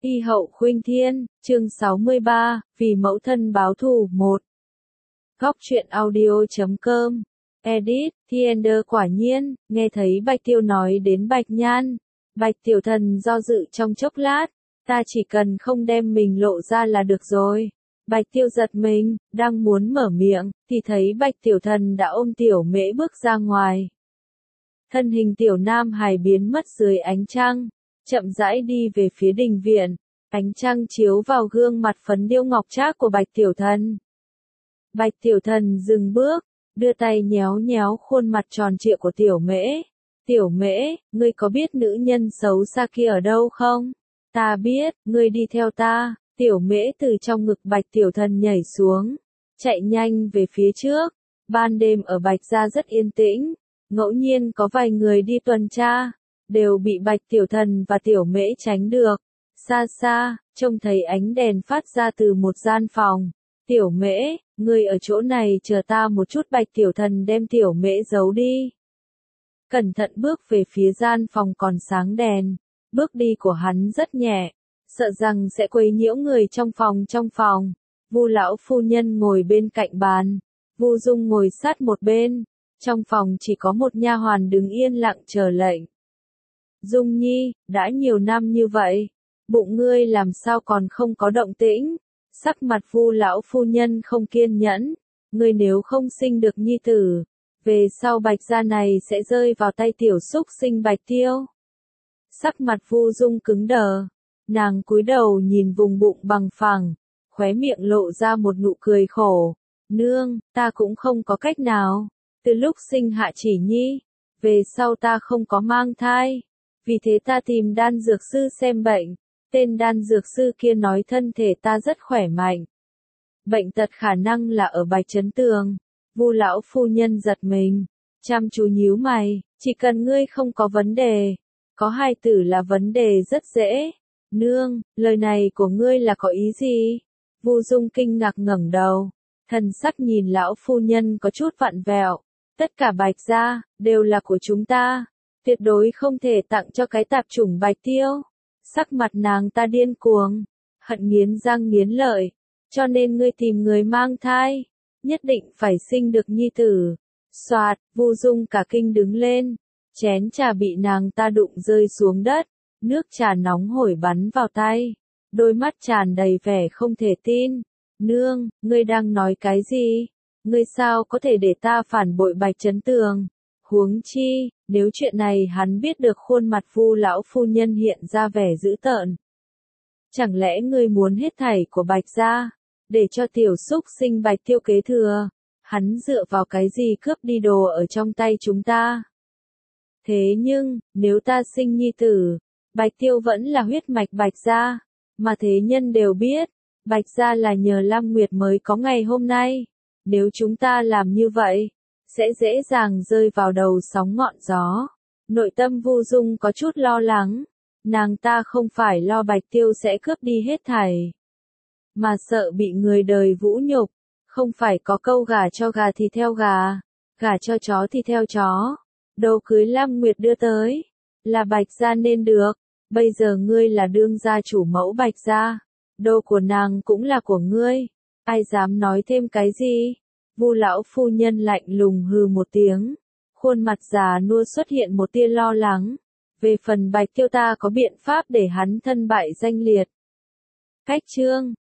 Y hậu khuynh thiên, chương 63, vì mẫu thân báo thù 1. Góc truyện audio.com. Edit, Thiender quả nhiên, nghe thấy Bạch Tiêu nói đến Bạch Nhan. Bạch Tiểu Thần do dự trong chốc lát, ta chỉ cần không đem mình lộ ra là được rồi. Bạch Tiêu giật mình, đang muốn mở miệng, thì thấy Bạch Tiểu Thần đã ôm Tiểu Mễ bước ra ngoài. Thân hình Tiểu Nam Hải biến mất dưới ánh trăng, chậm rãi đi về phía đình viện, ánh trăng chiếu vào gương mặt phấn điêu ngọc trác của Bạch Tiểu Thần. Bạch Tiểu Thần dừng bước, đưa tay nhéo nhéo khuôn mặt tròn trịa của Tiểu Mễ. Tiểu Mễ, ngươi có biết nữ nhân xấu xa kia ở đâu không? Ta biết, ngươi đi theo ta. Tiểu Mễ từ trong ngực Bạch Tiểu Thần nhảy xuống, chạy nhanh về phía trước. Ban đêm ở Bạch gia rất yên tĩnh, ngẫu nhiên có vài người đi tuần tra, đều bị Bạch Tiểu Thần và Tiểu Mễ tránh được. Xa xa, trông thấy ánh đèn phát ra từ một gian phòng. Tiểu Mễ, ngươi ở chỗ này chờ ta một chút. Bạch Tiểu Thần đem Tiểu Mễ giấu đi. Cẩn thận bước về phía gian phòng còn sáng đèn. Bước đi của hắn rất nhẹ, sợ rằng sẽ quấy nhiễu người trong phòng. Vu lão phu nhân ngồi bên cạnh bàn, Vu Dung ngồi sát một bên. Trong phòng chỉ có một nha hoàn đứng yên lặng chờ lệnh. Dung Nhi, đã nhiều năm như vậy, bụng ngươi làm sao còn không có động tĩnh? Sắc mặt Vu lão phu nhân không kiên nhẫn, ngươi nếu không sinh được nhi tử, về sau Bạch gia này sẽ rơi vào tay tiểu súc sinh Bạch Tiêu. Sắc mặt Vu Dung cứng đờ, nàng cúi đầu nhìn vùng bụng bằng phẳng, khóe miệng lộ ra một nụ cười khổ. Nương, ta cũng không có cách nào, từ lúc sinh Hạ Chỉ Nhi, về sau ta không có mang thai, vì thế ta tìm đan dược sư xem bệnh. Tên đan dược sư kia nói thân thể ta rất khỏe mạnh. Bệnh tật khả năng là ở Bạch Chấn Tường. Vu lão phu nhân giật mình, chăm chú nhíu mày, chỉ cần ngươi không có vấn đề, có hài tử là vấn đề rất dễ. Nương, lời này của ngươi là có ý gì? Vu Dung kinh ngạc ngẩng đầu, thần sắc nhìn lão phu nhân có chút vặn vẹo. Tất cả Bạch gia đều là của chúng ta, tuyệt đối không thể tặng cho cái tạp chủng Bạch Tiêu. Sắc mặt nàng ta điên cuồng, hận nghiến răng nghiến lợi, cho nên ngươi tìm người mang thai, nhất định phải sinh được nhi tử. Soạt, Vu Dung cả kinh đứng lên, chén trà bị nàng ta đụng rơi xuống đất, nước trà nóng hổi bắn vào tay, đôi mắt tràn đầy vẻ không thể tin. Nương, ngươi đang nói cái gì? Ngươi sao có thể để ta phản bội Bạch Chấn Tường? Huống chi, nếu chuyện này hắn biết được. Khuôn mặt Vu lão phu nhân hiện ra vẻ dữ tợn. Chẳng lẽ ngươi muốn hết thảy của Bạch gia, để cho tiểu súc sinh Bạch Tiêu kế thừa? Hắn dựa vào cái gì cướp đi đồ ở trong tay chúng ta? Thế nhưng, nếu ta sinh nhi tử, Bạch Tiêu vẫn là huyết mạch Bạch gia, mà thế nhân đều biết, Bạch gia là nhờ Lam Nguyệt mới có ngày hôm nay. Nếu chúng ta làm như vậy, sẽ dễ dàng rơi vào đầu sóng ngọn gió. Nội tâm Vu Dung có chút lo lắng, nàng ta không phải lo Bạch Tiêu sẽ cướp đi hết thảy, mà sợ bị người đời vũ nhục. Không phải có câu gả cho gà thì theo gà, gả cho chó thì theo chó. Đồ cưới Lam Nguyệt đưa tới, là Bạch gia nên được. Bây giờ ngươi là đương gia chủ mẫu Bạch gia, đồ của nàng cũng là của ngươi. Ai dám nói thêm cái gì? Vu lão phu nhân lạnh lùng hừ một tiếng, khuôn mặt già nua xuất hiện một tia lo lắng. Về phần Bạch Tiêu ta có biện pháp để hắn thân bại danh liệt. Cách chương